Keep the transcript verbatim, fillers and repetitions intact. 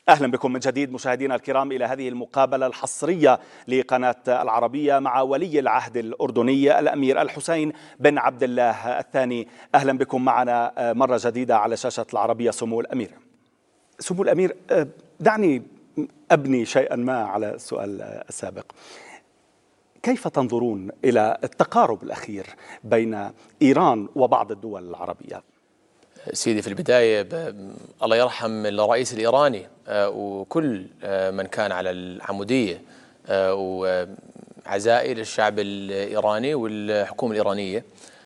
أهلا بكم من جديد مشاهدينا الكرام إلى هذه المقابلة الحصرية لقناة العربية مع ولي العهد الأردني الأمير الحسين بن عبد الله الثاني. أهلا بكم معنا مرة جديدة على شاشة العربية. سمو الأمير سمو الأمير دعني أبني شيئا ما على السؤال السابق. كيف تنظرون إلى التقارب الأخير بين إيران وبعض الدول العربية؟ سيدي، في البداية الله يرحم الرئيس الإيراني وكل من كان على العمودية، وعزائي للشعب الإيراني والحكومة الإيرانية.